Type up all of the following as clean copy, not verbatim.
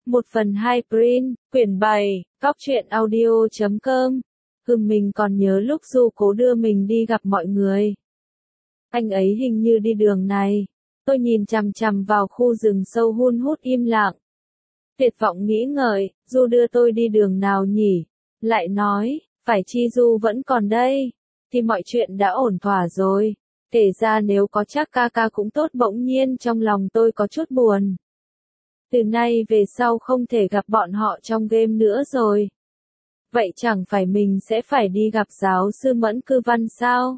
1/2 print, quyển 7, Cóc truyện audio.com. Mình còn nhớ lúc Du Cố đưa mình đi gặp mọi người. Anh ấy hình như đi đường này. Tôi nhìn chằm chằm vào khu rừng sâu hun hút im lặng. Tuyệt vọng nghĩ ngợi, Du đưa tôi đi đường nào nhỉ? Lại nói, phải chi Du vẫn còn đây, thì mọi chuyện đã ổn thỏa rồi. Kể ra nếu có chắc ca ca cũng tốt. Bỗng nhiên trong lòng tôi có chút buồn. Từ nay về sau không thể gặp bọn họ trong game nữa rồi. Vậy chẳng phải mình sẽ phải đi gặp giáo sư Mẫn Cư Văn sao?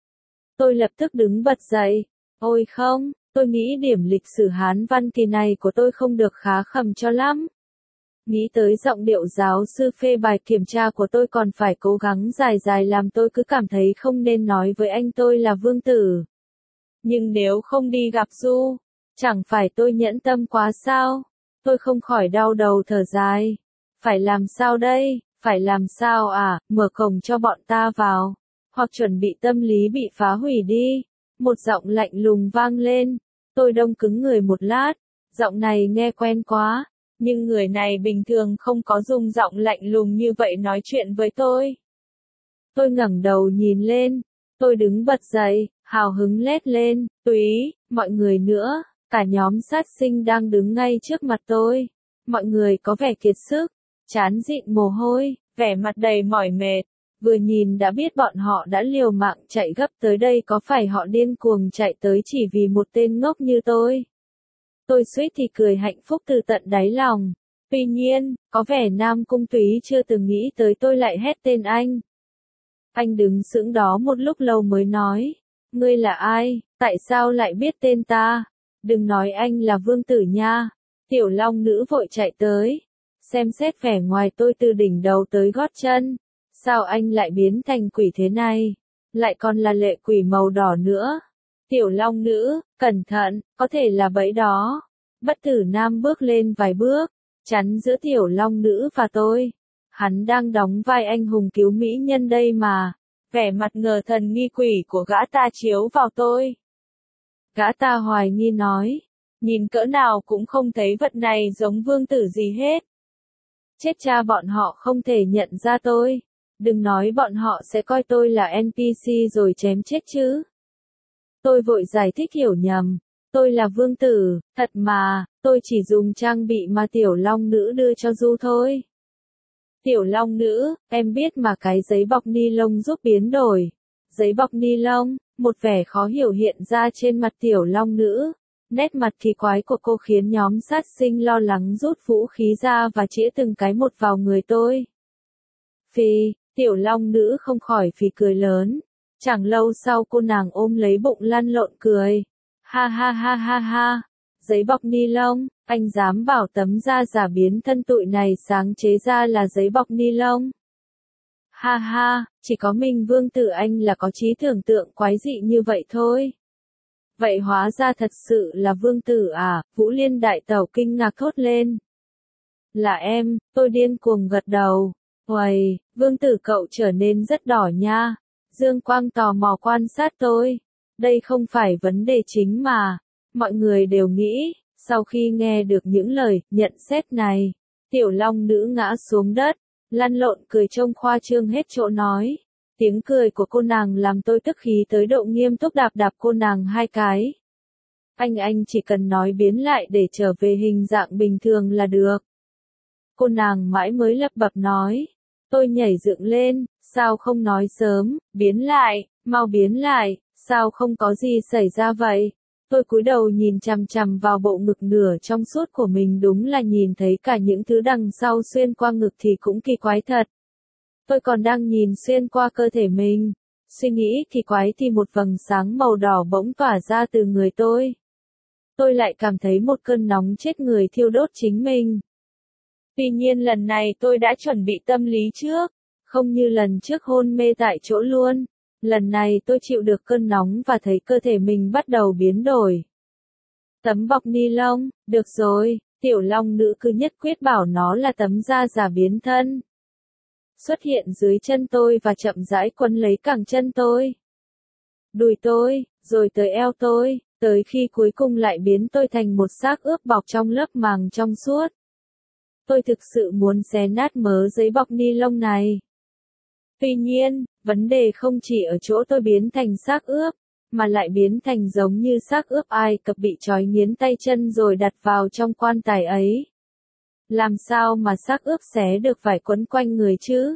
Tôi lập tức đứng bật dậy. Ôi không, tôi nghĩ điểm lịch sử Hán văn kỳ này của tôi không được khá khẩm cho lắm. Nghĩ tới giọng điệu giáo sư phê bài kiểm tra của tôi còn phải cố gắng dài dài làm tôi cứ cảm thấy không nên nói với anh tôi là Vương Tử. Nhưng nếu không đi gặp Du, chẳng phải tôi nhẫn tâm quá sao? Tôi không khỏi đau đầu thở dài. Phải làm sao đây? Phải làm sao à? Mở cổng cho bọn ta vào. Hoặc chuẩn bị tâm lý bị phá hủy đi. Một giọng lạnh lùng vang lên. Tôi đông cứng người một lát. Giọng này nghe quen quá. Nhưng người này bình thường không có dùng giọng lạnh lùng như vậy nói chuyện với tôi. Tôi ngẩng đầu nhìn lên. Tôi đứng bật dậy, hào hứng lét lên. Túy, mọi người nữa. Cả nhóm sát sinh đang đứng ngay trước mặt tôi. Mọi người có vẻ kiệt sức, chán dịn mồ hôi, vẻ mặt đầy mỏi mệt. Vừa nhìn đã biết bọn họ đã liều mạng chạy gấp tới đây, có phải họ điên cuồng chạy tới chỉ vì một tên ngốc như tôi. Tôi suýt thì cười hạnh phúc từ tận đáy lòng. Tuy nhiên, có vẻ Nam Cung Túy chưa từng nghĩ tới tôi lại hét tên anh. Anh đứng sững đó một lúc lâu mới nói. Ngươi là ai? Tại sao lại biết tên ta? Đừng nói anh là Vương Tử nha. Tiểu Long Nữ vội chạy tới. Xem xét vẻ ngoài tôi từ đỉnh đầu tới gót chân. Sao anh lại biến thành quỷ thế này? Lại còn là lệ quỷ màu đỏ nữa. Tiểu Long Nữ, cẩn thận, có thể là bẫy đó. Bất Tử Nam bước lên vài bước, chắn giữa Tiểu Long Nữ và tôi. Hắn đang đóng vai anh hùng cứu mỹ nhân đây mà. Vẻ mặt ngờ thần nghi quỷ của gã ta chiếu vào tôi. Gã ta hoài nghi nói, nhìn cỡ nào cũng không thấy vật này giống Vương Tử gì hết. Chết cha, bọn họ không thể nhận ra tôi. Đừng nói bọn họ sẽ coi tôi là NPC rồi chém chết chứ. Tôi vội giải thích hiểu nhầm. Tôi là Vương Tử, thật mà, tôi chỉ dùng trang bị mà Tiểu Long Nữ đưa cho Du thôi. Tiểu Long Nữ, em biết mà, cái giấy bọc ni lông giúp biến đổi. Giấy bọc ni lông, một vẻ khó hiểu hiện ra trên mặt Tiểu Long Nữ. Nét mặt kỳ quái của cô khiến nhóm sát sinh lo lắng rút vũ khí ra và chĩa từng cái một vào người tôi. Phì, Tiểu Long Nữ không khỏi phì cười lớn. Chẳng lâu sau cô nàng ôm lấy bụng lăn lộn cười. Ha ha ha ha ha. Giấy bọc ni lông, anh dám bảo tấm da giả biến thân tụi này sáng chế ra là giấy bọc ni lông? Ha ha, chỉ có mình Vương Tử anh là có trí tưởng tượng quái dị như vậy thôi. Vậy hóa ra thật sự là Vương Tử à? Vũ Liên đại tẩu kinh ngạc thốt lên. Là em, tôi điên cuồng gật đầu. Uầy, Vương Tử cậu trở nên rất đỏ nha. Dương Quang tò mò quan sát tôi. Đây không phải vấn đề chính mà. Mọi người đều nghĩ, sau khi nghe được những lời nhận xét này, Tiểu Long Nữ ngã xuống đất, lăn lộn cười trông khoa trương hết chỗ nói. Tiếng cười của cô nàng làm tôi tức khí tới độ nghiêm túc đạp đạp cô nàng hai cái. Anh chỉ cần nói biến lại để trở về hình dạng bình thường là được. Cô nàng mãi mới lắp bắp nói. Tôi nhảy dựng lên, sao không nói sớm, biến lại, mau biến lại, sao không có gì xảy ra vậy? Tôi cúi đầu nhìn chằm chằm vào bộ ngực nửa trong suốt của mình, đúng là nhìn thấy cả những thứ đằng sau xuyên qua ngực thì cũng kỳ quái thật. Tôi còn đang nhìn xuyên qua cơ thể mình, suy nghĩ kỳ quái thì một vầng sáng màu đỏ bỗng tỏa ra từ người tôi. Tôi lại cảm thấy một cơn nóng chết người thiêu đốt chính mình. Tuy nhiên lần này tôi đã chuẩn bị tâm lý trước, không như lần trước hôn mê tại chỗ luôn. Lần này tôi chịu được cơn nóng và thấy cơ thể mình bắt đầu biến đổi. Tấm bọc ni lông, được rồi, Tiểu Long Nữ cứ nhất quyết bảo nó là tấm da giả biến thân. Xuất hiện dưới chân tôi và chậm rãi quấn lấy cẳng chân tôi. Đùi tôi, rồi tới eo tôi, tới khi cuối cùng lại biến tôi thành một xác ướp bọc trong lớp màng trong suốt. Tôi thực sự muốn xé nát mớ giấy bọc ni lông này. Tuy nhiên, vấn đề không chỉ ở chỗ tôi biến thành xác ướp, mà lại biến thành giống như xác ướp Ai Cập bị trói nghiến tay chân rồi đặt vào trong quan tài ấy. Làm sao mà xác ướp xé được vải quấn quanh người chứ?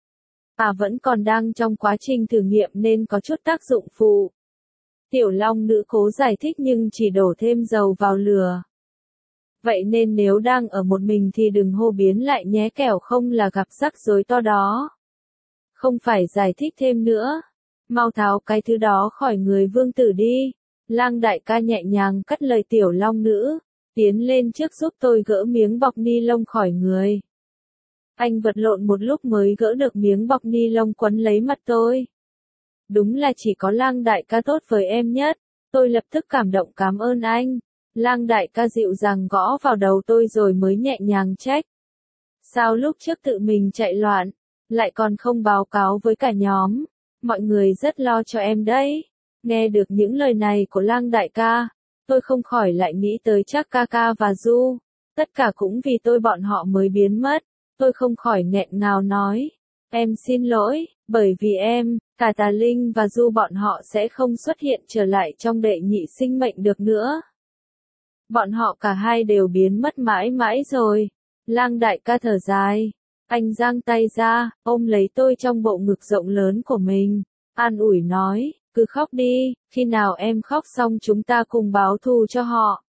Vẫn còn đang trong quá trình thử nghiệm nên có chút tác dụng phụ. Tiểu Long Nữ cố giải thích nhưng chỉ đổ thêm dầu vào lửa. Vậy nên nếu đang ở một mình thì đừng hô biến lại nhé, kẻo không là gặp rắc rối to đó. Không phải giải thích thêm nữa. Mau tháo cái thứ đó khỏi người vương tử đi. Lang đại ca nhẹ nhàng cắt lời Tiểu Long Nữ, tiến lên trước giúp tôi gỡ miếng bọc ni lông khỏi người. Anh vật lộn một lúc mới gỡ được miếng bọc ni lông quấn lấy mặt tôi. Đúng là chỉ có Lang đại ca tốt với em nhất. Tôi lập tức cảm động cảm ơn anh. Lang đại ca dịu dàng gõ vào đầu tôi rồi mới nhẹ nhàng trách. Sao lúc trước tự mình chạy loạn, lại còn không báo cáo với cả nhóm? Mọi người rất lo cho em đấy. Nghe được những lời này của Lang đại ca, tôi không khỏi lại nghĩ tới Trác ca ca và Du. Tất cả cũng vì tôi bọn họ mới biến mất. Tôi không khỏi nghẹn ngào nói. Em xin lỗi, bởi vì em, cả Tà Linh và Du bọn họ sẽ không xuất hiện trở lại trong đệ nhị sinh mệnh được nữa. Bọn họ cả hai đều biến mất mãi mãi rồi. Lang đại ca thở dài. Anh giang tay ra, ôm lấy tôi trong bộ ngực rộng lớn của mình. An ủi nói, cứ khóc đi, khi nào em khóc xong chúng ta cùng báo thù cho họ.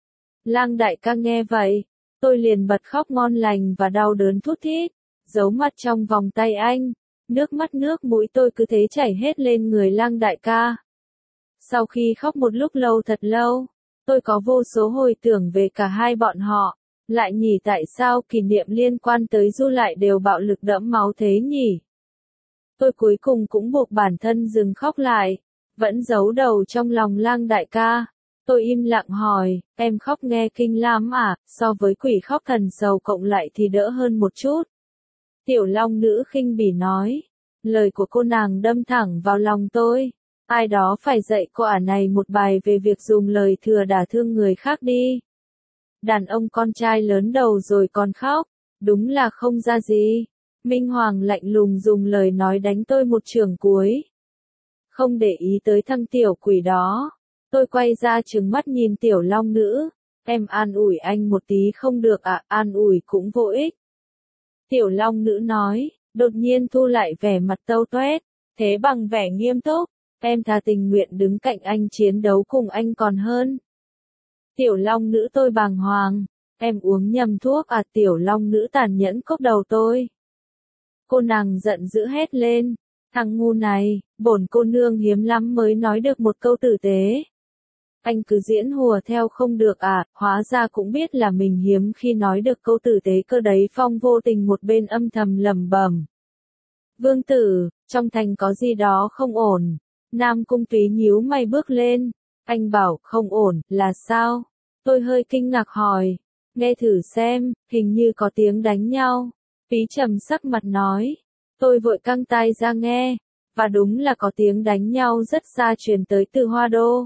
Lang đại ca nghe vậy, tôi liền bật khóc ngon lành và đau đớn thút thít, giấu mặt trong vòng tay anh. Nước mắt nước mũi tôi cứ thế chảy hết lên người Lang đại ca. Sau khi khóc một lúc lâu thật lâu, tôi có vô số hồi tưởng về cả hai bọn họ. Lại nhỉ, tại sao kỷ niệm liên quan tới Du lại đều bạo lực đẫm máu thế nhỉ? Tôi cuối cùng cũng buộc bản thân dừng khóc lại, vẫn giấu đầu trong lòng Lang đại ca. Tôi im lặng hỏi, em khóc nghe kinh lắm à, so với quỷ khóc thần sầu cộng lại thì đỡ hơn một chút. Tiểu Long Nữ khinh bỉ nói, lời của cô nàng đâm thẳng vào lòng tôi. Ai đó phải dạy cô ả này một bài về việc dùng lời thừa đả thương người khác đi. Đàn ông con trai lớn đầu rồi còn khóc, đúng là không ra gì. Minh Hoàng lạnh lùng dùng lời nói đánh tôi một chưởng cuối. Không để ý tới thằng tiểu quỷ đó, tôi quay ra trừng mắt nhìn Tiểu Long Nữ. Em an ủi anh một tí không được à, an ủi cũng vô ích. Tiểu Long Nữ nói, đột nhiên thu lại vẻ mặt tâu toét, thế bằng vẻ nghiêm túc, em thà tình nguyện đứng cạnh anh chiến đấu cùng anh còn hơn. Tiểu Long Nữ tôi bàng hoàng, em uống nhầm thuốc à? Tiểu Long Nữ tàn nhẫn cốc đầu tôi. Cô nàng giận dữ hét lên, thằng ngu này, bổn cô nương hiếm lắm mới nói được một câu tử tế. Anh cứ diễn hùa theo không được à, hóa ra cũng biết là mình hiếm khi nói được câu tử tế cơ đấy. Phong vô tình một bên âm thầm lẩm bẩm. Vương tử, trong thành có gì đó không ổn. Nam Cung Túy nhíu mày bước lên. Anh bảo không ổn, là sao? Tôi hơi kinh ngạc hỏi. Nghe thử xem, hình như có tiếng đánh nhau. Túy trầm sắc mặt nói. Tôi vội căng tai ra nghe. Và đúng là có tiếng đánh nhau rất xa truyền tới từ Hoa Đô.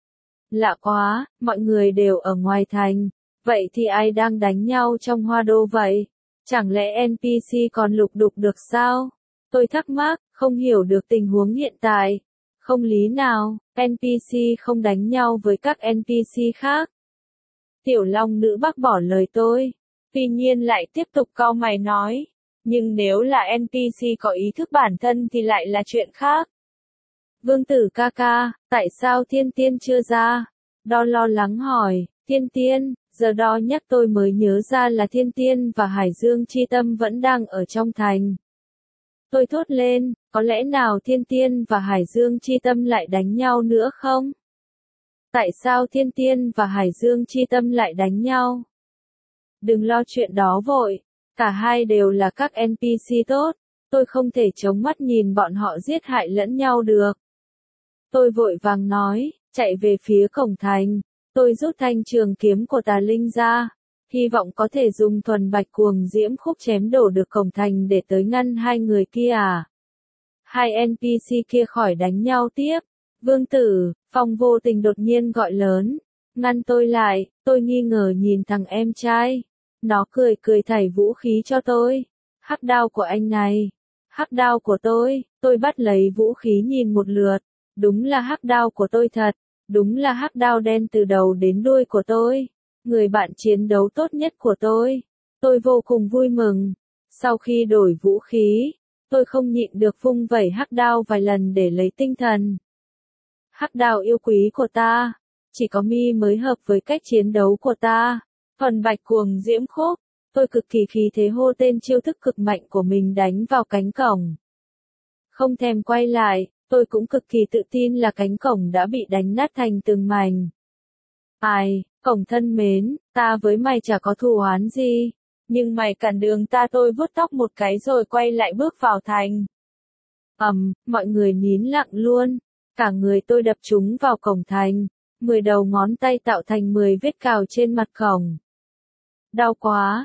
Lạ quá, mọi người đều ở ngoài thành. Vậy thì ai đang đánh nhau trong Hoa Đô vậy? Chẳng lẽ NPC còn lục đục được sao? Tôi thắc mắc, không hiểu được tình huống hiện tại. Không lý nào, NPC không đánh nhau với các NPC khác. Tiểu Long Nữ bác bỏ lời tôi. Tuy nhiên lại tiếp tục cau mày nói. Nhưng nếu là NPC có ý thức bản thân thì lại là chuyện khác. Vương tử ca ca, tại sao Thiên Tiên chưa ra? Đo lo lắng hỏi, Thiên Tiên, giờ đo nhắc tôi mới nhớ ra là Thiên Tiên và Hải Dương Chi Tâm vẫn đang ở trong thành. Tôi thốt lên, có lẽ nào Thiên Tiên và Hải Dương Chi Tâm lại đánh nhau nữa không? Tại sao Thiên Tiên và Hải Dương Chi Tâm lại đánh nhau? Đừng lo chuyện đó vội, cả hai đều là các NPC tốt, tôi không thể chống mắt nhìn bọn họ giết hại lẫn nhau được. Tôi vội vàng nói, chạy về phía cổng thành, tôi rút thanh trường kiếm của Tà Linh ra, hy vọng có thể dùng thuần bạch cuồng diễm khúc chém đổ được cổng thành để tới ngăn hai người kia à. Hai NPC kia khỏi đánh nhau tiếp. Vương tử, Phong vô tình đột nhiên gọi lớn, ngăn tôi lại, tôi nghi ngờ nhìn thằng em trai. Nó cười cười thảy vũ khí cho tôi. Hắc đao của anh này. Hắc đao của tôi bắt lấy vũ khí nhìn một lượt. Đúng là hắc đao của tôi thật. Đúng là hắc đao đen từ đầu đến đuôi của tôi. Người bạn chiến đấu tốt nhất của tôi. Tôi vô cùng vui mừng. Sau khi đổi vũ khí, tôi không nhịn được vung vẩy hắc đao vài lần để lấy tinh thần. Hắc đao yêu quý của ta, chỉ có mi mới hợp với cách chiến đấu của ta. Thuần bạch cuồng diễm khúc, tôi cực kỳ khí thế hô tên chiêu thức cực mạnh của mình đánh vào cánh cổng. Không thèm quay lại, tôi cũng cực kỳ tự tin là cánh cổng đã bị đánh nát thành từng mảnh. Ai, cổng thân mến, ta với mày chả có thù oán gì, nhưng mày cản đường ta, tôi vuốt tóc một cái rồi quay lại bước vào thành. Mọi người nín lặng luôn, cả người tôi đập trúng vào cổng thành, 10 đầu ngón tay tạo thành 10 vết cào trên mặt cổng. Đau quá,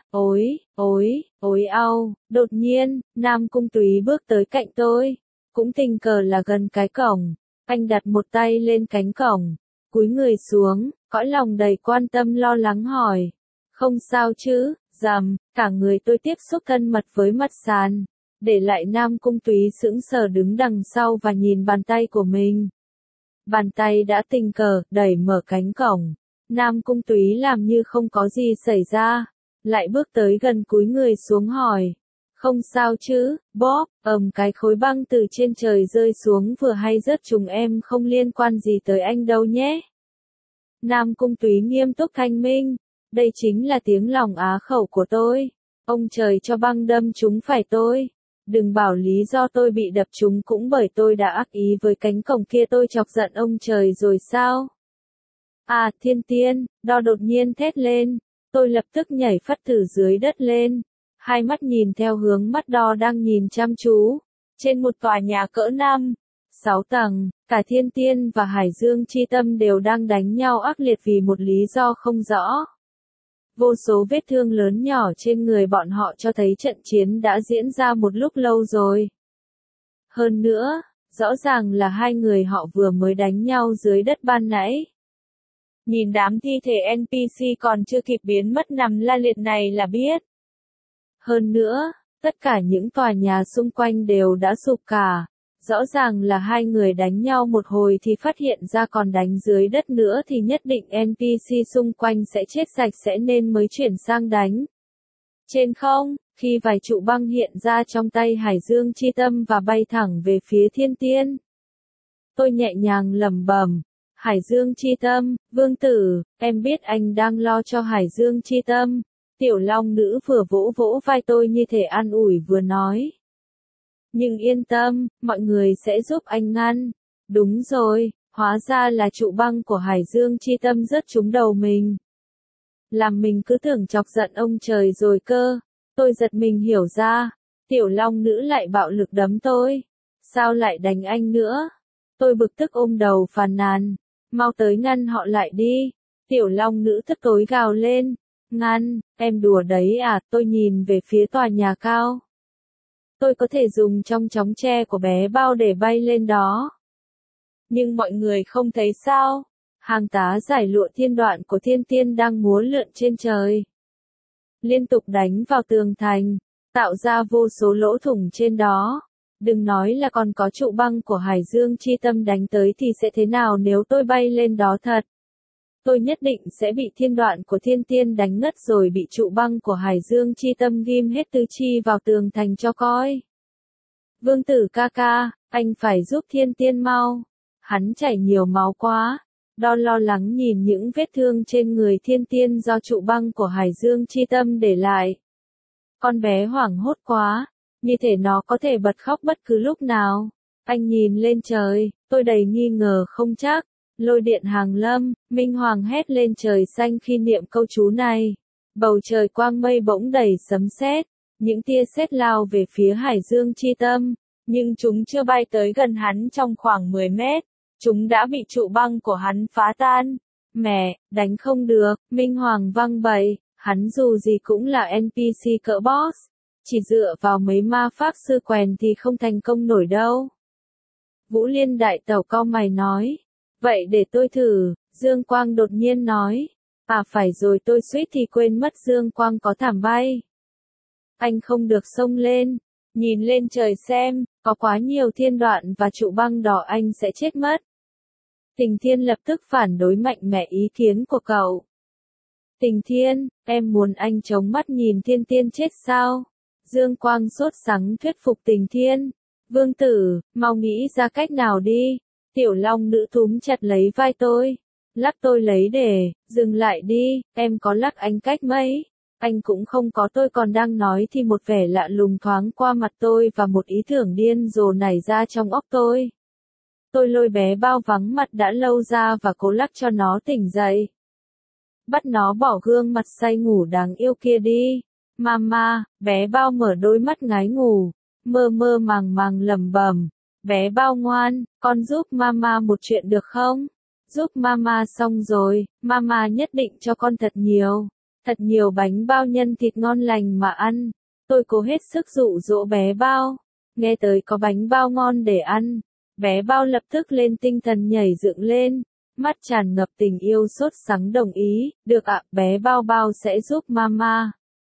ối au, đột nhiên, Nam Cung Túy bước tới cạnh tôi, cũng tình cờ là gần cái cổng, anh đặt một tay lên cánh cổng, cúi người xuống, cõi lòng đầy quan tâm lo lắng hỏi, không sao chứ, cả người tôi tiếp xúc thân mật với mặt sàn, để lại Nam Cung Túy sững sờ đứng đằng sau và nhìn bàn tay của mình. Bàn tay đã tình cờ đẩy mở cánh cổng. Nam Cung Túy làm như không có gì xảy ra, lại bước tới gần cúi người xuống hỏi. Không sao chứ, Bob, cái khối băng từ trên trời rơi xuống vừa hay rớt trúng em, không liên quan gì tới anh đâu nhé. Nam Cung Túy nghiêm túc thanh minh, đây chính là tiếng lòng á khẩu của tôi. Ông trời cho băng đâm trúng phải tôi. Đừng bảo lý do tôi bị đập trúng cũng bởi tôi đã ác ý với cánh cổng kia, tôi chọc giận ông trời rồi sao? À, Thiên Tiên, đo đột nhiên thét lên, tôi lập tức nhảy phắt từ dưới đất lên, hai mắt nhìn theo hướng mắt đo đang nhìn chăm chú, trên một tòa nhà cỡ 5-6 tầng, cả Thiên Tiên và Hải Dương Chi Tâm đều đang đánh nhau ác liệt vì một lý do không rõ. Vô số vết thương lớn nhỏ trên người bọn họ cho thấy trận chiến đã diễn ra một lúc lâu rồi. Hơn nữa, rõ ràng là hai người họ vừa mới đánh nhau dưới đất ban nãy. Nhìn đám thi thể NPC còn chưa kịp biến mất nằm la liệt này là biết. Hơn nữa, tất cả những tòa nhà xung quanh đều đã sụp cả. Rõ ràng là hai người đánh nhau một hồi thì phát hiện ra còn đánh dưới đất nữa thì nhất định NPC xung quanh sẽ chết sạch sẽ nên mới chuyển sang đánh. Trên không, khi vài trụ băng hiện ra trong tay Hải Dương Chi Tâm và bay thẳng về phía Thiên Tiên. Tôi nhẹ nhàng lẩm bẩm, Hải Dương Chi Tâm, Vương Tử, em biết anh đang lo cho Hải Dương Chi Tâm. Tiểu Long Nữ vừa vỗ vỗ vai tôi như thể an ủi vừa nói. Nhưng yên tâm, mọi người sẽ giúp anh ngăn. Đúng rồi, hóa ra là trụ băng của Hải Dương Chi Tâm rớt trúng đầu mình. Làm mình cứ tưởng chọc giận ông trời rồi cơ. Tôi giật mình hiểu ra, Tiểu Long Nữ lại bạo lực đấm tôi. Sao lại đánh anh nữa? Tôi bực tức ôm đầu phàn nàn. Mau tới ngăn họ lại đi. Tiểu Long Nữ tức tối gào lên. Ngăn, em đùa đấy à? Tôi nhìn về phía tòa nhà cao. Tôi có thể dùng trong chóng tre của bé bao để bay lên đó. Nhưng mọi người không thấy sao? Hàng tá giải lụa thiên đoạn của Thiên Tiên đang múa lượn trên trời. Liên tục đánh vào tường thành, tạo ra vô số lỗ thủng trên đó. Đừng nói là còn có trụ băng của Hải Dương Chi Tâm đánh tới thì sẽ thế nào nếu tôi bay lên đó thật. Tôi nhất định sẽ bị thiên đoạn của Thiên Tiên đánh ngất rồi bị trụ băng của Hải Dương Chi Tâm ghim hết tứ chi vào tường thành cho coi. Vương Tử ca ca, anh phải giúp Thiên Tiên mau. Hắn chảy nhiều máu quá. Đo lo lắng nhìn những vết thương trên người Thiên Tiên do trụ băng của Hải Dương Chi Tâm để lại. Con bé hoảng hốt quá, như thể nó có thể bật khóc bất cứ lúc nào. Anh nhìn lên trời, tôi đầy nghi ngờ không chắc. Lôi điện hàng lâm, Minh Hoàng hét lên trời xanh khi niệm câu chú này. Bầu trời quang mây bỗng đầy sấm sét, những tia sét lao về phía Hải Dương Chi Tâm, nhưng chúng chưa bay tới gần hắn trong khoảng 10 mét. Chúng đã bị trụ băng của hắn phá tan. Mẹ, đánh không được, Minh Hoàng văng bậy, hắn dù gì cũng là NPC cỡ boss. Chỉ dựa vào mấy ma pháp sư quèn thì không thành công nổi đâu. Vũ Liên đại tẩu cau mày nói. Vậy để tôi thử, Dương Quang đột nhiên nói. À phải rồi, tôi suýt thì quên mất dương quang có thảm bay. Anh không được xông lên, nhìn lên trời xem, có quá nhiều thiên đoạn và trụ băng đỏ, anh sẽ chết mất. Tình Thiên lập tức phản đối mạnh mẽ ý kiến của cậu. Tình Thiên, em muốn anh chống mắt nhìn Thiên Tiên chết sao? Dương Quang sốt sắng thuyết phục Tình Thiên. Vương tử, mau nghĩ ra cách nào đi. Tiểu Long nữ túm chặt lấy vai tôi. Lắc tôi lấy để, dừng lại đi, em có lắc anh cách mấy? Anh cũng không có, tôi còn đang nói thì một vẻ lạ lùng thoáng qua mặt tôi và một ý tưởng điên rồ nảy ra trong óc tôi. Tôi lôi bé bao vắng mặt đã lâu ra và cố lắc cho nó tỉnh dậy. Bắt nó bỏ gương mặt say ngủ đáng yêu kia đi. Mama, bé bao mở đôi mắt ngái ngủ, mơ mơ màng màng lẩm bẩm. Bé bao ngoan, con giúp mama một chuyện được không? Giúp mama xong rồi, mama nhất định cho con thật nhiều bánh bao nhân thịt ngon lành mà ăn. Tôi cố hết sức dụ dỗ bé bao. Nghe tới có bánh bao ngon để ăn, bé bao lập tức lên tinh thần nhảy dựng lên, mắt tràn ngập tình yêu sốt sắng đồng ý, được ạ, bé bao bao sẽ giúp mama.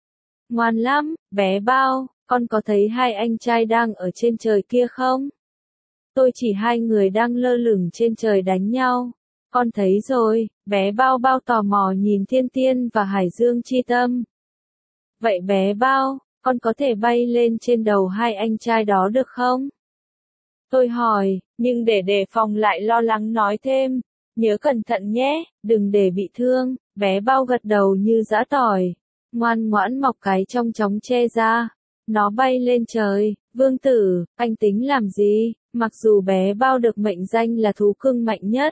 Ngoan lắm, bé bao, con có thấy hai anh trai đang ở trên trời kia không? Tôi chỉ hai người đang lơ lửng trên trời đánh nhau. Con thấy rồi, bé bao bao tò mò nhìn Thiên Tiên và Hải Dương Chi Tâm. Vậy bé bao, con có thể bay lên trên đầu hai anh trai đó được không? Tôi hỏi, nhưng để đề phòng lại lo lắng nói thêm, nhớ cẩn thận nhé, đừng để bị thương. Bé bao gật đầu như giã tỏi, ngoan ngoãn mọc cái trong chóng che ra. Nó bay lên trời. Vương tử, anh tính làm gì? Mặc dù bé bao được mệnh danh là thú cưng mạnh nhất,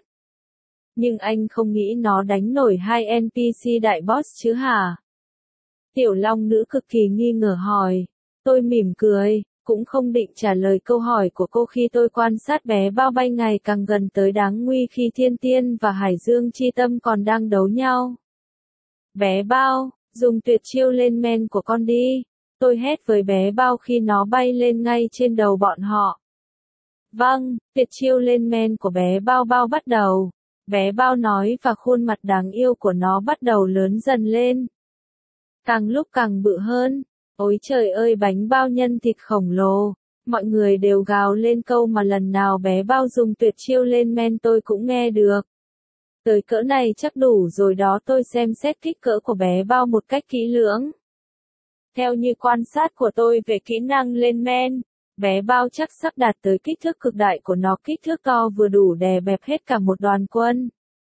nhưng anh không nghĩ nó đánh nổi hai NPC đại boss chứ hả? Tiểu Long nữ cực kỳ nghi ngờ hỏi. Tôi mỉm cười, cũng không định trả lời câu hỏi của cô khi tôi quan sát bé bao bay ngày càng gần tới đáng nguy khi Thiên Tiên và Hải Dương Chi Tâm còn đang đấu nhau. Bé bao, dùng tuyệt chiêu lên men của con đi. Tôi hét với bé bao khi nó bay lên ngay trên đầu bọn họ. Vâng, tuyệt chiêu lên men của bé bao bao bắt đầu. Bé bao nói và khuôn mặt đáng yêu của nó bắt đầu lớn dần lên. Càng lúc càng bự hơn. Ôi trời ơi, bánh bao nhân thịt khổng lồ. Mọi người đều gào lên câu mà lần nào bé bao dùng tuyệt chiêu lên men tôi cũng nghe được. Tới cỡ này chắc đủ rồi đó, tôi xem xét kích cỡ của bé bao một cách kỹ lưỡng. Theo như quan sát của tôi về kỹ năng lên men, bé bao chắc sắp đạt tới kích thước cực đại của nó, kích thước to vừa đủ đè bẹp hết cả một đoàn quân.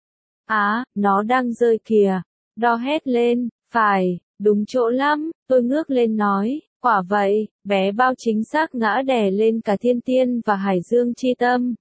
Á, nó đang rơi kìa. Đo hét lên, phải, đúng chỗ lắm, tôi ngước lên nói, quả vậy, bé bao chính xác ngã đè lên cả Thiên Tiên và Hải Dương Chi Tâm.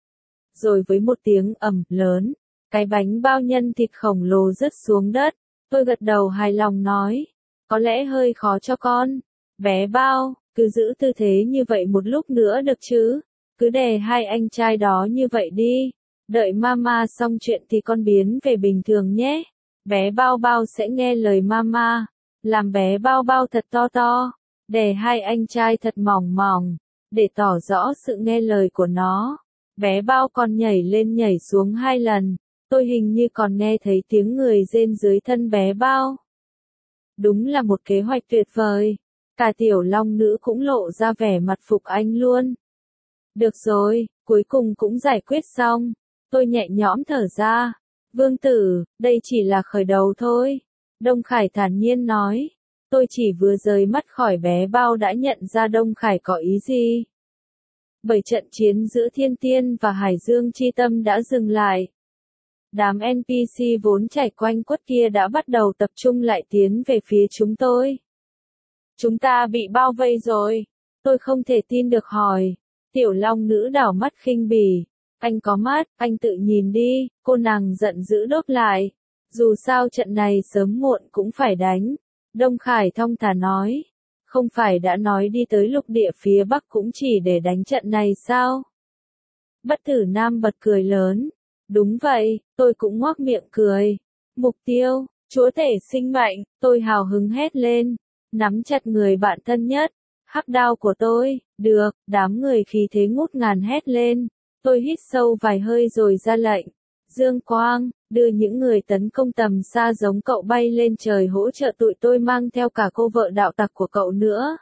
Rồi với một tiếng ầm lớn, cái bánh bao nhân thịt khổng lồ rớt xuống đất. Tôi gật đầu hài lòng nói, có lẽ hơi khó cho con. Bé bao, cứ giữ tư thế như vậy một lúc nữa được chứ. Cứ đè hai anh trai đó như vậy đi. Đợi mama xong chuyện thì con biến về bình thường nhé. Bé bao bao sẽ nghe lời mama. Làm bé bao bao thật to to. Đè hai anh trai thật mỏng mỏng. Để tỏ rõ sự nghe lời của nó. Bé bao còn nhảy lên nhảy xuống 2 lần. Tôi hình như còn nghe thấy tiếng người rên dưới thân bé bao. Đúng là một kế hoạch tuyệt vời. Cả Tiểu Long nữ cũng lộ ra vẻ mặt phục anh luôn. Được rồi, cuối cùng cũng giải quyết xong. Tôi nhẹ nhõm thở ra. Vương tử, đây chỉ là khởi đầu thôi. Đông Khải thản nhiên nói. Tôi chỉ vừa rời mắt khỏi bé bao đã nhận ra Đông Khải có ý gì. Bởi trận chiến giữa Thiên Tiên và Hải Dương Chi Tâm đã dừng lại. Đám NPC vốn chảy quanh quất kia đã bắt đầu tập trung lại tiến về phía chúng tôi. Chúng ta bị bao vây rồi. Tôi không thể tin được hỏi. Tiểu Long nữ đảo mắt khinh bỉ. Anh có mắt, anh tự nhìn đi, cô nàng giận dữ đốt lại. Dù sao trận này sớm muộn cũng phải đánh. Đông Khải thong thả nói. Không phải đã nói đi tới lục địa phía Bắc cũng chỉ để đánh trận này sao? Bất Tử Nam bật cười lớn. Đúng vậy, tôi cũng ngoác miệng cười. Mục tiêu, chúa tể sinh mệnh, tôi hào hứng hét lên. Nắm chặt người bạn thân nhất. Hắc đao của tôi, được, đám người khí thế ngút ngàn hét lên. Tôi hít sâu vài hơi rồi ra lệnh. Dương Quang, đưa những người tấn công tầm xa giống cậu bay lên trời hỗ trợ tụi tôi mang theo cả cô vợ đạo tặc của cậu nữa.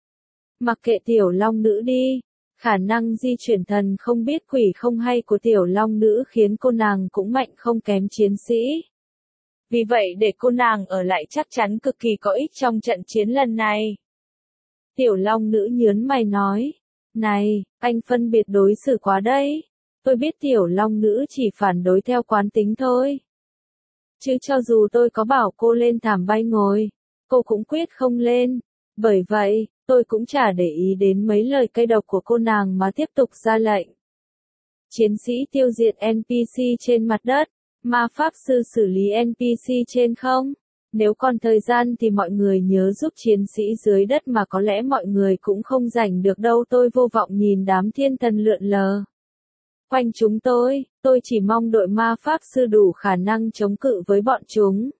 Mặc kệ tiểu long nữ đi, khả năng di chuyển thần không biết quỷ không hay của tiểu long nữ khiến cô nàng cũng mạnh không kém chiến sĩ. Vì vậy để cô nàng ở lại chắc chắn cực kỳ có ích trong trận chiến lần này. Tiểu long nữ nhớn mày nói, này, anh phân biệt đối xử quá đấy. Tôi biết tiểu long nữ chỉ phản đối theo quán tính thôi. Chứ cho dù tôi có bảo cô lên thảm bay ngồi, cô cũng quyết không lên. Bởi vậy, tôi cũng chả để ý đến mấy lời cay độc của cô nàng mà tiếp tục ra lệnh. Chiến sĩ tiêu diệt NPC trên mặt đất, ma pháp sư xử lý NPC trên không. Nếu còn thời gian thì mọi người nhớ giúp chiến sĩ dưới đất mà có lẽ mọi người cũng không rảnh được đâu. Tôi vô vọng nhìn đám thiên thần lượn lờ quanh chúng tôi chỉ mong đội ma pháp sư đủ khả năng chống cự với bọn chúng.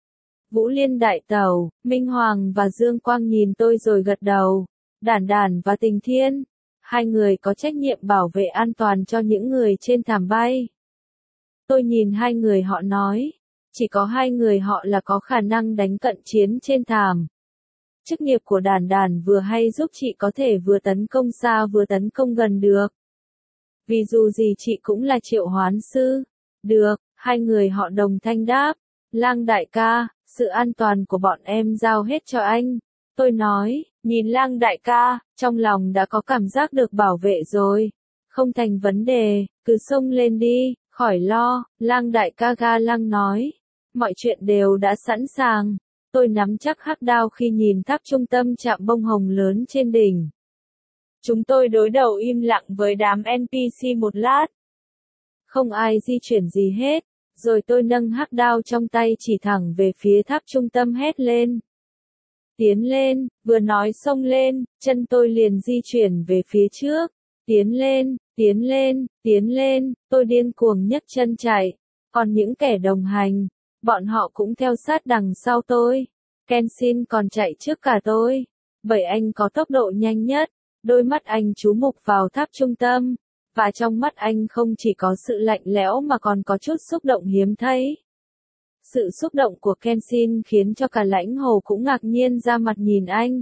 Vũ Liên Đại Tẩu, Minh Hoàng và Dương Quang nhìn tôi rồi gật đầu. Đản Đản và Tình Thiên, hai người có trách nhiệm bảo vệ an toàn cho những người trên thảm bay. Tôi nhìn hai người họ nói, chỉ có hai người họ là có khả năng đánh cận chiến trên thảm. Chức nghiệp của Đản Đản vừa hay giúp chị có thể vừa tấn công xa vừa tấn công gần được. Vì dù gì chị cũng là triệu hoán sư. Được, hai người họ đồng thanh đáp. Lang đại ca, sự an toàn của bọn em giao hết cho anh. Tôi nói, nhìn Lang đại ca, trong lòng đã có cảm giác được bảo vệ rồi. Không thành vấn đề, cứ xông lên đi, khỏi lo. Lang đại ca ga lăng nói. Mọi chuyện đều đã sẵn sàng. Tôi nắm chắc hắc đao khi nhìn tháp trung tâm chạm bông hồng lớn trên đỉnh. Chúng tôi đối đầu im lặng với đám NPC một lát. Không ai di chuyển gì hết, rồi tôi nâng hắc đao trong tay chỉ thẳng về phía tháp trung tâm hét lên. Tiến lên, vừa nói xông lên, chân tôi liền di chuyển về phía trước. Tiến lên, tiến lên, tiến lên, tôi điên cuồng nhấc chân chạy. Còn những kẻ đồng hành, bọn họ cũng theo sát đằng sau tôi. Kenshin còn chạy trước cả tôi, bởi anh có tốc độ nhanh nhất. Đôi mắt anh chú mục vào tháp trung tâm, và trong mắt anh không chỉ có sự lạnh lẽo mà còn có chút xúc động hiếm thấy. Sự xúc động của Kenshin khiến cho cả lãnh hồ cũng ngạc nhiên ra mặt nhìn anh.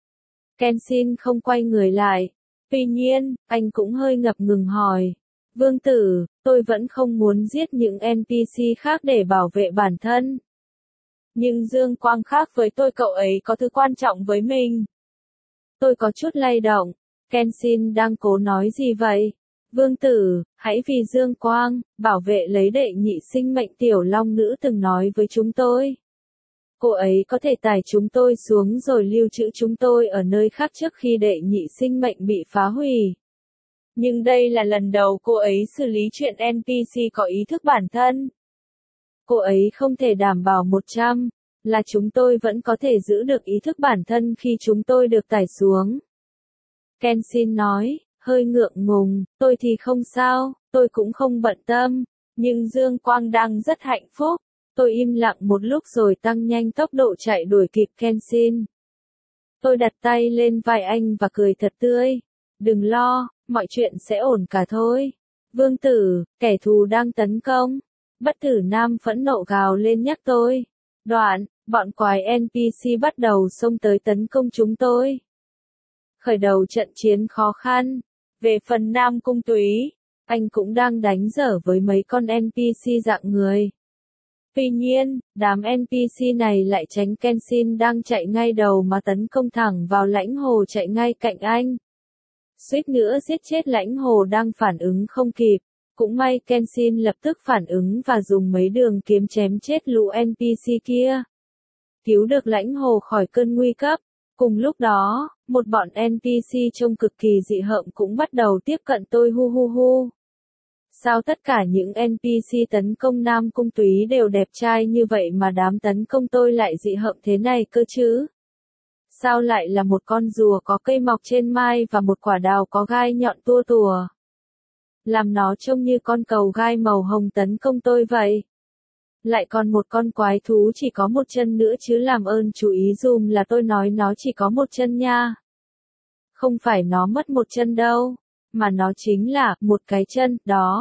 Kenshin không quay người lại. Tuy nhiên, anh cũng hơi ngập ngừng hỏi. Vương tử, tôi vẫn không muốn giết những NPC khác để bảo vệ bản thân. Nhưng Dương Quang khác với tôi, cậu ấy có thứ quan trọng với mình. Tôi có chút lay động. Kenshin đang cố nói gì vậy? Vương tử, hãy vì Dương Quang, bảo vệ lấy đệ nhị sinh mệnh tiểu long nữ từng nói với chúng tôi. Cô ấy có thể tải chúng tôi xuống rồi lưu trữ chúng tôi ở nơi khác trước khi đệ nhị sinh mệnh bị phá hủy. Nhưng đây là lần đầu cô ấy xử lý chuyện NPC có ý thức bản thân. Cô ấy không thể đảm bảo 100%. Là chúng tôi vẫn có thể giữ được ý thức bản thân khi chúng tôi được tải xuống. Kenshin nói, hơi ngượng ngùng, tôi thì không sao, tôi cũng không bận tâm, nhưng Dương Quang đang rất hạnh phúc. Tôi im lặng một lúc rồi tăng nhanh tốc độ chạy đuổi kịp Kenshin. Tôi đặt tay lên vai anh và cười thật tươi. Đừng lo, mọi chuyện sẽ ổn cả thôi. Vương tử, kẻ thù đang tấn công. Bất tử nam phẫn nộ gào lên nhắc tôi. Đoạn, bọn quái NPC bắt đầu xông tới tấn công chúng tôi. Khởi đầu trận chiến khó khăn. Về phần Nam Cung Túy, anh cũng đang đánh dở với mấy con NPC dạng người. Tuy nhiên, đám NPC này lại tránh Kenshin đang chạy ngay đầu mà tấn công thẳng vào lãnh hồ chạy ngay cạnh anh. Suýt nữa giết chết lãnh hồ đang phản ứng không kịp. Cũng may Kenshin lập tức phản ứng và dùng mấy đường kiếm chém chết lũ NPC kia. Cứu được lãnh hồ khỏi cơn nguy cấp. Cùng lúc đó, một bọn NPC trông cực kỳ dị hợm cũng bắt đầu tiếp cận tôi hu hu hu. Sao tất cả những NPC tấn công Nam Cung Túy đều đẹp trai như vậy mà đám tấn công tôi lại dị hợm thế này cơ chứ? Sao lại là một con rùa có cây mọc trên mai và một quả đào có gai nhọn tua tùa? Làm nó trông như con cầu gai màu hồng tấn công tôi vậy. Lại còn một con quái thú chỉ có một chân nữa chứ, làm ơn chú ý dùm là tôi nói nó chỉ có một chân nha. Không phải nó mất một chân đâu, mà nó chính là một cái chân, đó.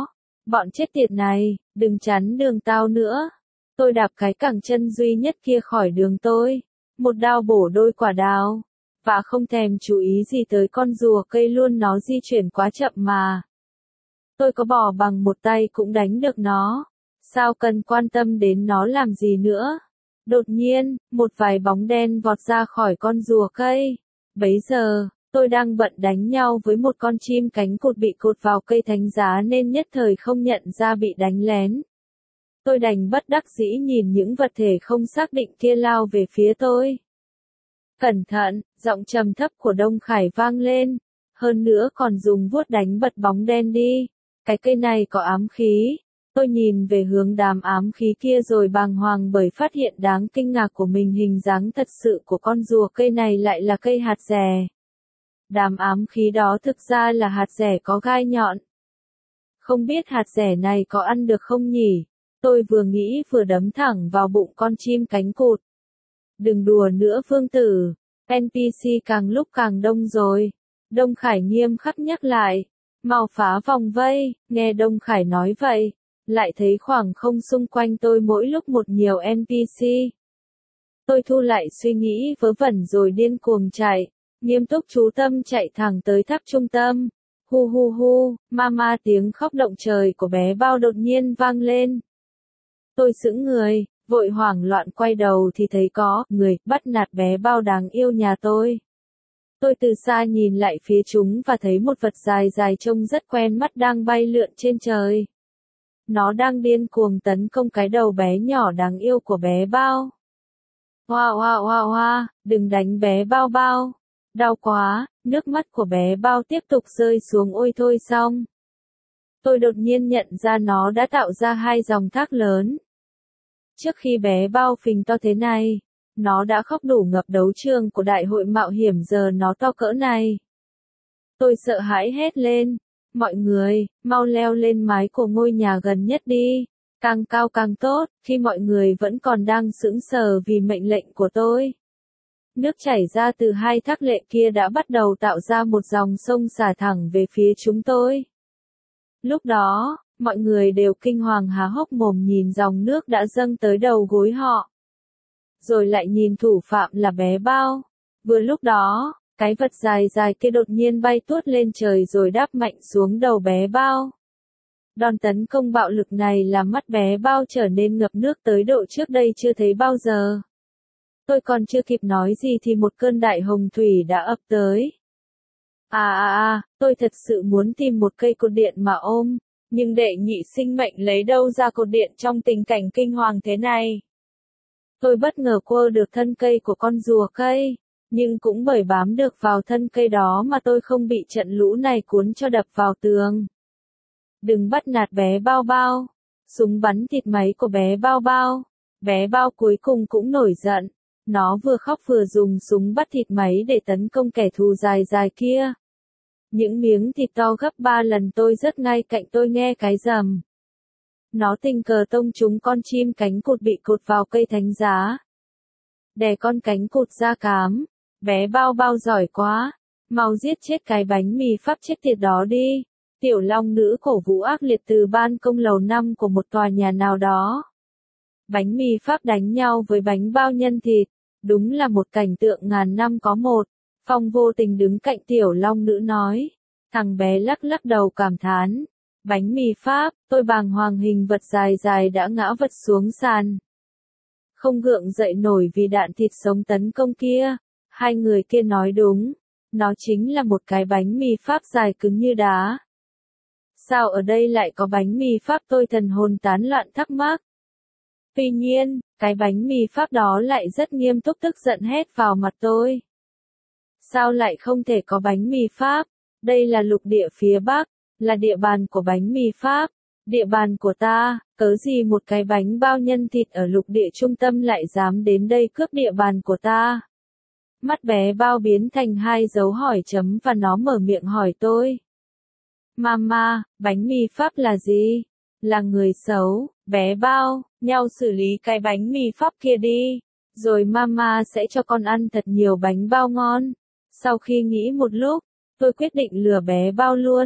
Bọn chết tiệt này, đừng chắn đường tao nữa. Tôi đạp cái cẳng chân duy nhất kia khỏi đường tôi. Một đao bổ đôi quả đào. Và không thèm chú ý gì tới con rùa cây luôn, nó di chuyển quá chậm mà. Tôi có bò bằng một tay cũng đánh được nó. Sao cần quan tâm đến nó làm gì nữa? Đột nhiên, một vài bóng đen vọt ra khỏi con rùa cây. Bấy giờ, tôi đang bận đánh nhau với một con chim cánh cụt bị cột vào cây thánh giá nên nhất thời không nhận ra bị đánh lén. Tôi đành bất đắc dĩ nhìn những vật thể không xác định kia lao về phía tôi. Cẩn thận, giọng trầm thấp của Đông Khải vang lên. Hơn nữa còn dùng vuốt đánh bật bóng đen đi. Cái cây này có ám khí. Tôi nhìn về hướng đám ám khí kia rồi bàng hoàng bởi phát hiện đáng kinh ngạc của mình, hình dáng thật sự của con rùa cây này lại là cây hạt dẻ. Đám ám khí đó thực ra là hạt dẻ có gai nhọn. Không biết hạt dẻ này có ăn được không nhỉ? Tôi vừa nghĩ vừa đấm thẳng vào bụng con chim cánh cụt. Đừng đùa nữa Phương Tử, NPC càng lúc càng đông rồi. Đông Khải nghiêm khắc nhắc lại. Mau phá vòng vây, nghe Đông Khải nói vậy. Lại thấy khoảng không xung quanh tôi mỗi lúc một nhiều NPC. Tôi thu lại suy nghĩ vớ vẩn rồi điên cuồng chạy. Nghiêm túc chú tâm chạy thẳng tới tháp trung tâm. Hu hu hu, mama, tiếng khóc động trời của bé bao đột nhiên vang lên. Tôi sững người, vội hoảng loạn quay đầu thì thấy có người bắt nạt bé bao đáng yêu nhà tôi. Tôi từ xa nhìn lại phía chúng và thấy một vật dài dài trông rất quen mắt đang bay lượn trên trời. Nó đang điên cuồng tấn công cái đầu bé nhỏ đáng yêu của bé bao. Hoa hoa hoa hoa, đừng đánh bé bao bao. Đau quá, nước mắt của bé bao tiếp tục rơi xuống. Ôi thôi xong. Tôi đột nhiên nhận ra nó đã tạo ra hai dòng thác lớn. Trước khi bé bao phình to thế này, nó đã khóc đủ ngập đấu trường của đại hội mạo hiểm, giờ nó to cỡ này. Tôi sợ hãi hét lên. Mọi người, mau leo lên mái của ngôi nhà gần nhất đi. Càng cao càng tốt, khi mọi người vẫn còn đang sững sờ vì mệnh lệnh của tôi. Nước chảy ra từ hai thác lệ kia đã bắt đầu tạo ra một dòng sông xả thẳng về phía chúng tôi. Lúc đó, mọi người đều kinh hoàng há hốc mồm nhìn dòng nước đã dâng tới đầu gối họ. Rồi lại nhìn thủ phạm là bé bao. Vừa lúc đó, cái vật dài dài kia đột nhiên bay tuốt lên trời rồi đáp mạnh xuống đầu bé bao. Đòn tấn công bạo lực này làm mắt bé bao trở nên ngập nước tới độ trước đây chưa thấy bao giờ. Tôi còn chưa kịp nói gì thì một cơn đại hồng thủy đã ập tới. Tôi thật sự muốn tìm một cây cột điện mà ôm, nhưng đệ nhị sinh mệnh lấy đâu ra cột điện trong tình cảnh kinh hoàng thế này. Tôi bất ngờ quơ được thân cây của con rùa cây, nhưng cũng bởi bám được vào thân cây đó mà tôi không bị trận lũ này cuốn cho đập vào tường. Đừng bắt nạt bé bao bao. Súng bắn thịt máy của bé bao bao. Bé bao cuối cùng cũng nổi giận. Nó vừa khóc vừa dùng súng bắt thịt máy để tấn công kẻ thù dài dài kia. Những miếng thịt to gấp 3 lần tôi rất ngay cạnh tôi nghe cái rầm. Nó tình cờ tông trúng con chim cánh cụt bị cột vào cây thánh giá. Đè con cánh cụt ra cám. Bé bao bao giỏi quá. Mau giết chết cái bánh mì Pháp chết tiệt đó đi. Tiểu long nữ cổ vũ ác liệt từ ban công lầu 5 của một tòa nhà nào đó. Bánh mì Pháp đánh nhau với bánh bao nhân thịt. Đúng là một cảnh tượng ngàn năm có một. Phong vô tình đứng cạnh tiểu long nữ nói. Thằng bé lắc lắc đầu cảm thán. Bánh mì Pháp, tôi bàng hoàng, hình vật dài dài đã ngã vật xuống sàn. Không gượng dậy nổi vì đạn thịt sống tấn công kia. Hai người kia nói đúng. Nó chính là một cái bánh mì Pháp dài cứng như đá. Sao ở đây lại có bánh mì Pháp? Tôi thần hồn tán loạn thắc mắc. Tuy nhiên, cái bánh mì Pháp đó lại rất nghiêm túc tức giận hét vào mặt tôi. Sao lại không thể có bánh mì Pháp? Đây là lục địa phía Bắc, là địa bàn của bánh mì Pháp, địa bàn của ta, cớ gì một cái bánh bao nhân thịt ở lục địa trung tâm lại dám đến đây cướp địa bàn của ta? Mắt bé bao biến thành hai dấu hỏi chấm và nó mở miệng hỏi tôi. Mama, bánh mì Pháp là gì? Là người xấu. Bé bao, nhau xử lý cái bánh mì Pháp kia đi. Rồi mama sẽ cho con ăn thật nhiều bánh bao ngon. Sau khi nghĩ một lúc, tôi quyết định lừa bé bao luôn.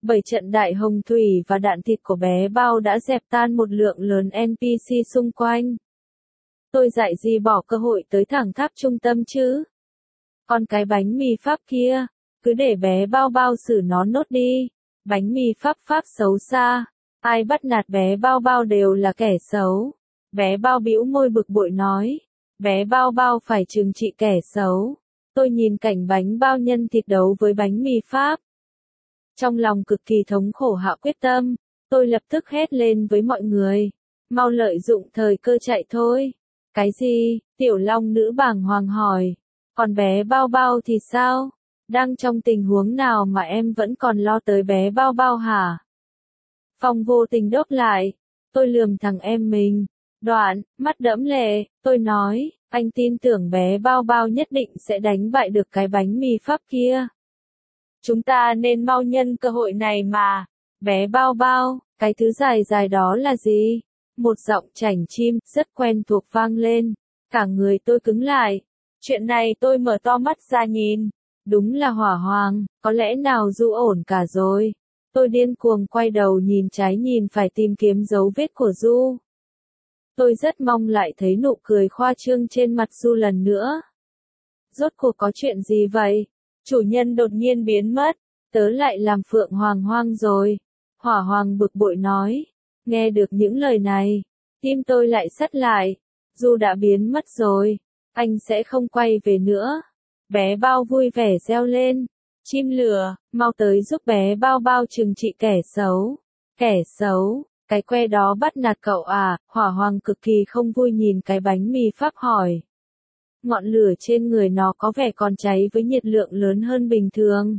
Bởi trận đại hồng thủy và đạn thịt của bé Bao đã dẹp tan một lượng lớn NPC xung quanh. Tôi dạy gì bỏ cơ hội tới thẳng tháp trung tâm chứ? Còn cái bánh mì Pháp kia, cứ để bé Bao Bao xử nó nốt đi. Bánh mì Pháp Pháp xấu xa, ai bắt nạt bé Bao Bao đều là kẻ xấu. Bé Bao bĩu môi bực bội nói, bé Bao Bao phải trừng trị kẻ xấu. Tôi nhìn cảnh bánh bao nhân thịt đấu với bánh mì Pháp. Trong lòng cực kỳ thống khổ hạ quyết tâm, tôi lập tức hét lên với mọi người. Mau lợi dụng thời cơ chạy thôi. Cái gì? Tiểu Long nữ bàng hoàng hỏi. Còn bé Bao Bao thì sao? Đang trong tình huống nào mà em vẫn còn lo tới bé Bao Bao hả? Phong vô tình đốc lại. Tôi lườm thằng em mình. Đoạn, mắt đẫm lệ, tôi nói, anh tin tưởng bé Bao Bao nhất định sẽ đánh bại được cái bánh mì Pháp kia. Chúng ta nên mau nhân cơ hội này mà. Bé Bao Bao, cái thứ dài dài đó là gì? Một giọng chảnh chim, rất quen thuộc vang lên. Cả người tôi cứng lại. Chuyện này tôi mở to mắt ra nhìn. Đúng là Hỏa Hoàng, có lẽ nào Du ổn cả rồi. Tôi điên cuồng quay đầu nhìn trái nhìn phải tìm kiếm dấu vết của Du. Tôi rất mong lại thấy nụ cười khoa trương trên mặt Du lần nữa. Rốt cuộc có chuyện gì vậy? Chủ nhân đột nhiên biến mất, tớ lại làm Phượng Hoàng hoang rồi. Hỏa Hoàng bực bội nói. Nghe được những lời này, tim tôi lại sắt lại. Du đã biến mất rồi, anh sẽ không quay về nữa. Bé Bao vui vẻ reo lên. Chim lửa, mau tới giúp bé Bao Bao trừng trị kẻ xấu. Kẻ xấu, cái que đó bắt nạt cậu à? Hỏa Hoàng cực kỳ không vui nhìn cái bánh mì Pháp hỏi. Ngọn lửa trên người nó có vẻ còn cháy với nhiệt lượng lớn hơn bình thường.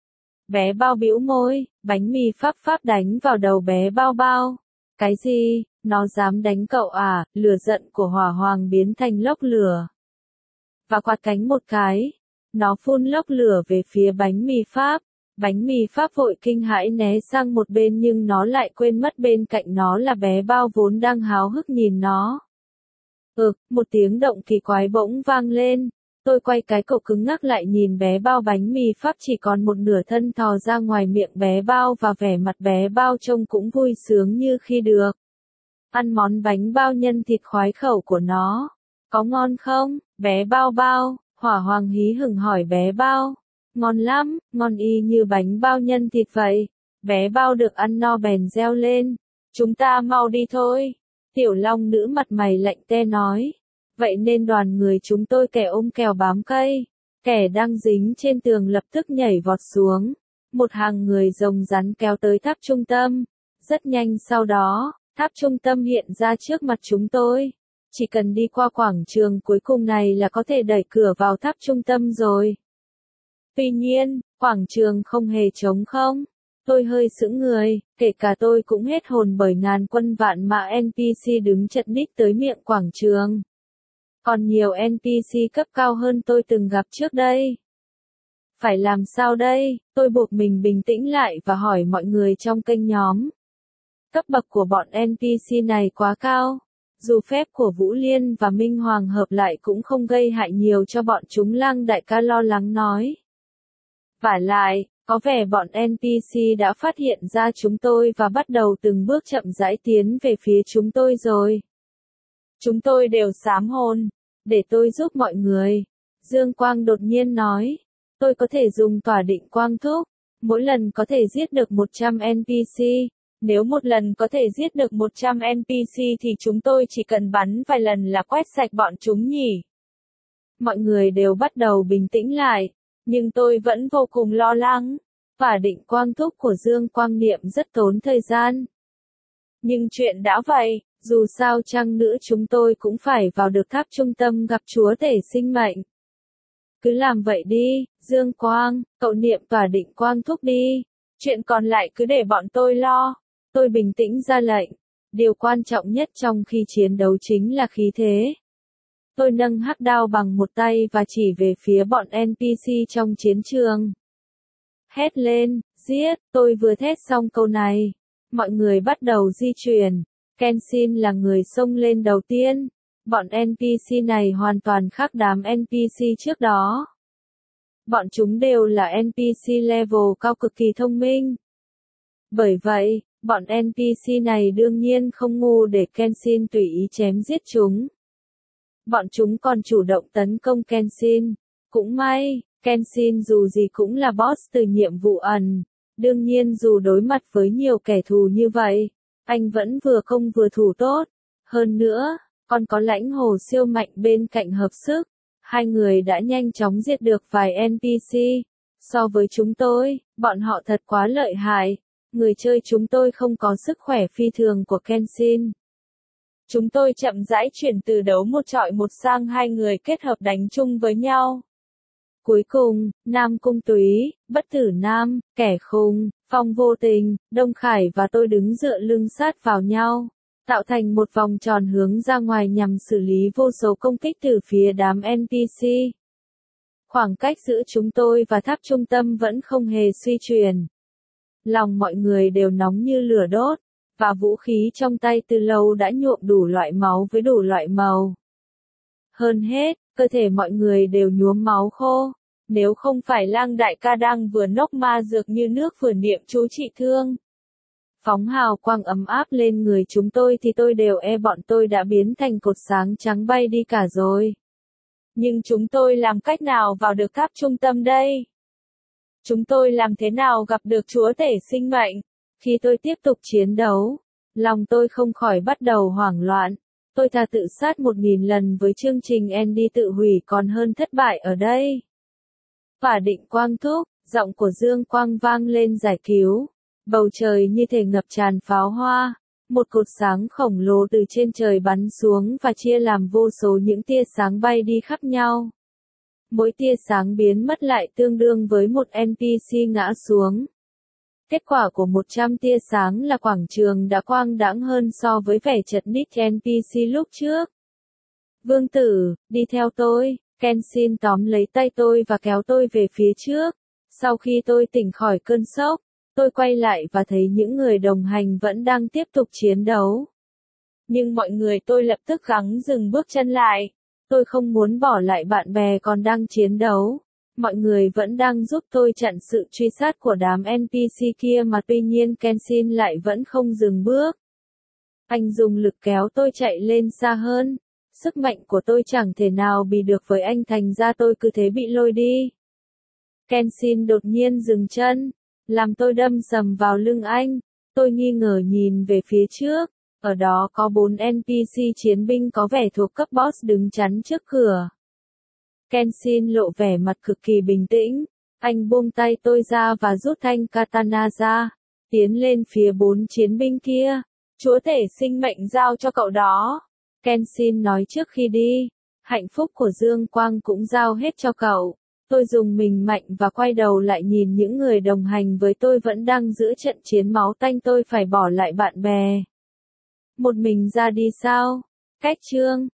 Bé Bao bĩu môi, bánh mì Pháp Pháp đánh vào đầu bé Bao Bao. Cái gì? Nó dám đánh cậu à? Lửa giận của Hỏa Hoàng biến thành lốc lửa. Và quạt cánh một cái, nó phun lốc lửa về phía bánh mì Pháp. Bánh mì Pháp vội kinh hãi né sang một bên nhưng nó lại quên mất bên cạnh nó là bé Bao vốn đang háo hức nhìn nó. Một tiếng động kỳ quái bỗng vang lên. Tôi quay cái cổ cứng ngắc lại nhìn bé Bao, bánh mì Pháp chỉ còn một nửa thân thò ra ngoài miệng bé Bao và vẻ mặt bé Bao trông cũng vui sướng như khi được ăn món bánh bao nhân thịt khoái khẩu của nó. Có ngon không, bé Bao Bao? Hỏa Hoàng hí hửng hỏi bé Bao. Ngon lắm, ngon y như bánh bao nhân thịt vậy. Bé Bao được ăn no bèn reo lên. Chúng ta mau đi thôi. Tiểu Long nữ mặt mày lạnh te nói. Vậy nên đoàn người chúng tôi kẻ ôm kèo bám cây. Kẻ đang dính trên tường lập tức nhảy vọt xuống. Một hàng người rồng rắn kéo tới tháp trung tâm. Rất nhanh sau đó, tháp trung tâm hiện ra trước mặt chúng tôi. Chỉ cần đi qua quảng trường cuối cùng này là có thể đẩy cửa vào tháp trung tâm rồi. Tuy nhiên, quảng trường không hề trống không. Tôi hơi sững người, kể cả tôi cũng hết hồn bởi ngàn quân vạn mã NPC đứng chật ních tới miệng quảng trường. Còn nhiều NPC cấp cao hơn tôi từng gặp trước đây. Phải làm sao đây? Tôi buộc mình bình tĩnh lại và hỏi mọi người trong kênh nhóm. Cấp bậc của bọn NPC này quá cao. Dù phép của Vũ Liên và Minh Hoàng hợp lại cũng không gây hại nhiều cho bọn chúng, Lang đại ca lo lắng nói. Vả lại, có vẻ bọn NPC đã phát hiện ra chúng tôi và bắt đầu từng bước chậm rãi tiến về phía chúng tôi rồi. Chúng tôi đều sám hồn. Để tôi giúp mọi người. Dương Quang đột nhiên nói. Tôi có thể dùng tỏa định quang thúc. Mỗi lần có thể giết được 100 NPC. Nếu một lần có thể giết được 100 NPC thì chúng tôi chỉ cần bắn vài lần là quét sạch bọn chúng nhỉ. Mọi người đều bắt đầu bình tĩnh lại. Nhưng tôi vẫn vô cùng lo lắng. Tỏa định quang thúc của Dương Quang Niệm rất tốn thời gian. Nhưng chuyện đã vậy, dù sao chăng nữa chúng tôi cũng phải vào được tháp trung tâm gặp Chúa Tể sinh mệnh. Cứ làm vậy đi, Dương Quang, cậu niệm tỏa định quang thúc đi. Chuyện còn lại cứ để bọn tôi lo. Tôi bình tĩnh ra lệnh. Điều quan trọng nhất trong khi chiến đấu chính là khí thế. Tôi nâng hắc đao bằng một tay và chỉ về phía bọn NPC trong chiến trường. Hét lên, giết, tôi vừa thét xong câu này. Mọi người bắt đầu di chuyển. Kenshin là người xông lên đầu tiên. Bọn NPC này hoàn toàn khác đám NPC trước đó. Bọn chúng đều là NPC level cao cực kỳ thông minh. Bởi vậy, bọn NPC này đương nhiên không ngu để Kenshin tùy ý chém giết chúng. Bọn chúng còn chủ động tấn công Kenshin. Cũng may, Kenshin dù gì cũng là boss từ nhiệm vụ ẩn. Đương nhiên dù đối mặt với nhiều kẻ thù như vậy, anh vẫn vừa công vừa thủ tốt. Hơn nữa, còn có lãnh hồ siêu mạnh bên cạnh hợp sức. Hai người đã nhanh chóng giết được vài NPC. So với chúng tôi, bọn họ thật quá lợi hại. Người chơi chúng tôi không có sức khỏe phi thường của Kenshin. Chúng tôi chậm rãi chuyển từ đấu một trọi một sang hai người kết hợp đánh chung với nhau. Cuối cùng, Nam Cung Túy, Bất Tử Nam, Kẻ Khùng, Phong Vô Tình, Đông Khải và tôi đứng dựa lưng sát vào nhau, tạo thành một vòng tròn hướng ra ngoài nhằm xử lý vô số công kích từ phía đám NPC. Khoảng cách giữa chúng tôi và tháp trung tâm vẫn không hề suy chuyển. Lòng mọi người đều nóng như lửa đốt, và vũ khí trong tay từ lâu đã nhuộm đủ loại máu với đủ loại màu. Hơn hết, cơ thể mọi người đều nhuốm máu khô. Nếu không phải Lang đại ca đang vừa nốc ma dược như nước vừa niệm chú trị thương, phóng hào quang ấm áp lên người chúng tôi thì tôi đều bọn tôi đã biến thành cột sáng trắng bay đi cả rồi. Nhưng chúng tôi làm cách nào vào được tháp trung tâm đây? Chúng tôi làm thế nào gặp được chúa tể sinh mệnh? Khi tôi tiếp tục chiến đấu, lòng tôi không khỏi bắt đầu hoảng loạn. Tôi thà tự sát 1000 lần với chương trình Andy tự hủy còn hơn thất bại ở đây. Và Định Quang thúc, giọng của Dương Quang vang lên giải cứu. Bầu trời như thể ngập tràn pháo hoa. Một cột sáng khổng lồ từ trên trời bắn xuống và chia làm vô số những tia sáng bay đi khắp nhau. Mỗi tia sáng biến mất lại tương đương với một NPC ngã xuống. Kết quả của 100 tia sáng là quảng trường đã quang đãng hơn so với vẻ chật ních NPC lúc trước. Vương tử, đi theo tôi. Kenshin tóm lấy tay tôi và kéo tôi về phía trước. Sau khi tôi tỉnh khỏi cơn sốc, tôi quay lại và thấy những người đồng hành vẫn đang tiếp tục chiến đấu. Nhưng mọi người tôi lập tức gắng dừng bước chân lại. Tôi không muốn bỏ lại bạn bè còn đang chiến đấu. Mọi người vẫn đang giúp tôi chặn sự truy sát của đám NPC kia mà tuy nhiên Kenshin lại vẫn không dừng bước. Anh dùng lực kéo tôi chạy lên xa hơn. Sức mạnh của tôi chẳng thể nào bì được với anh thành ra tôi cứ thế bị lôi đi. Kenshin đột nhiên dừng chân, làm tôi đâm sầm vào lưng anh. Tôi nghi ngờ nhìn về phía trước, ở đó có 4 NPC chiến binh có vẻ thuộc cấp boss đứng chắn trước cửa. Kenshin lộ vẻ mặt cực kỳ bình tĩnh, anh buông tay tôi ra và rút thanh katana ra, tiến lên phía 4 chiến binh kia. Chúa tể sinh mệnh giao cho cậu đó. Kenshin nói trước khi đi, hạnh phúc của Dương Quang cũng giao hết cho cậu. Tôi dùng mình mạnh và quay đầu lại nhìn những người đồng hành với tôi vẫn đang giữa trận chiến máu tanh. Tôi phải bỏ lại bạn bè. Một mình ra đi sao? Cách chương